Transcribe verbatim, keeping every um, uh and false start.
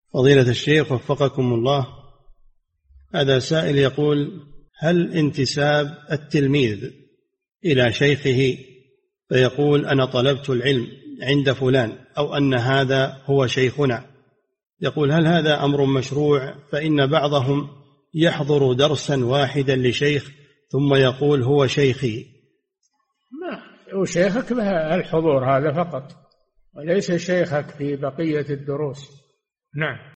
فضيلة الشيخ وفقكم الله، هذا سائل يقول: هل انتساب التلميذ إلى شيخه فيقول أنا طلبت العلم عند فلان أو أن هذا هو شيخنا، يقول هل هذا أمر مشروع؟ فإن بعضهم يحضر درسا واحدا لشيخ ثم يقول هو شيخي. ما هو شيخك له الحضور هذا فقط، وليس شيخك في بقية الدروس. نعم.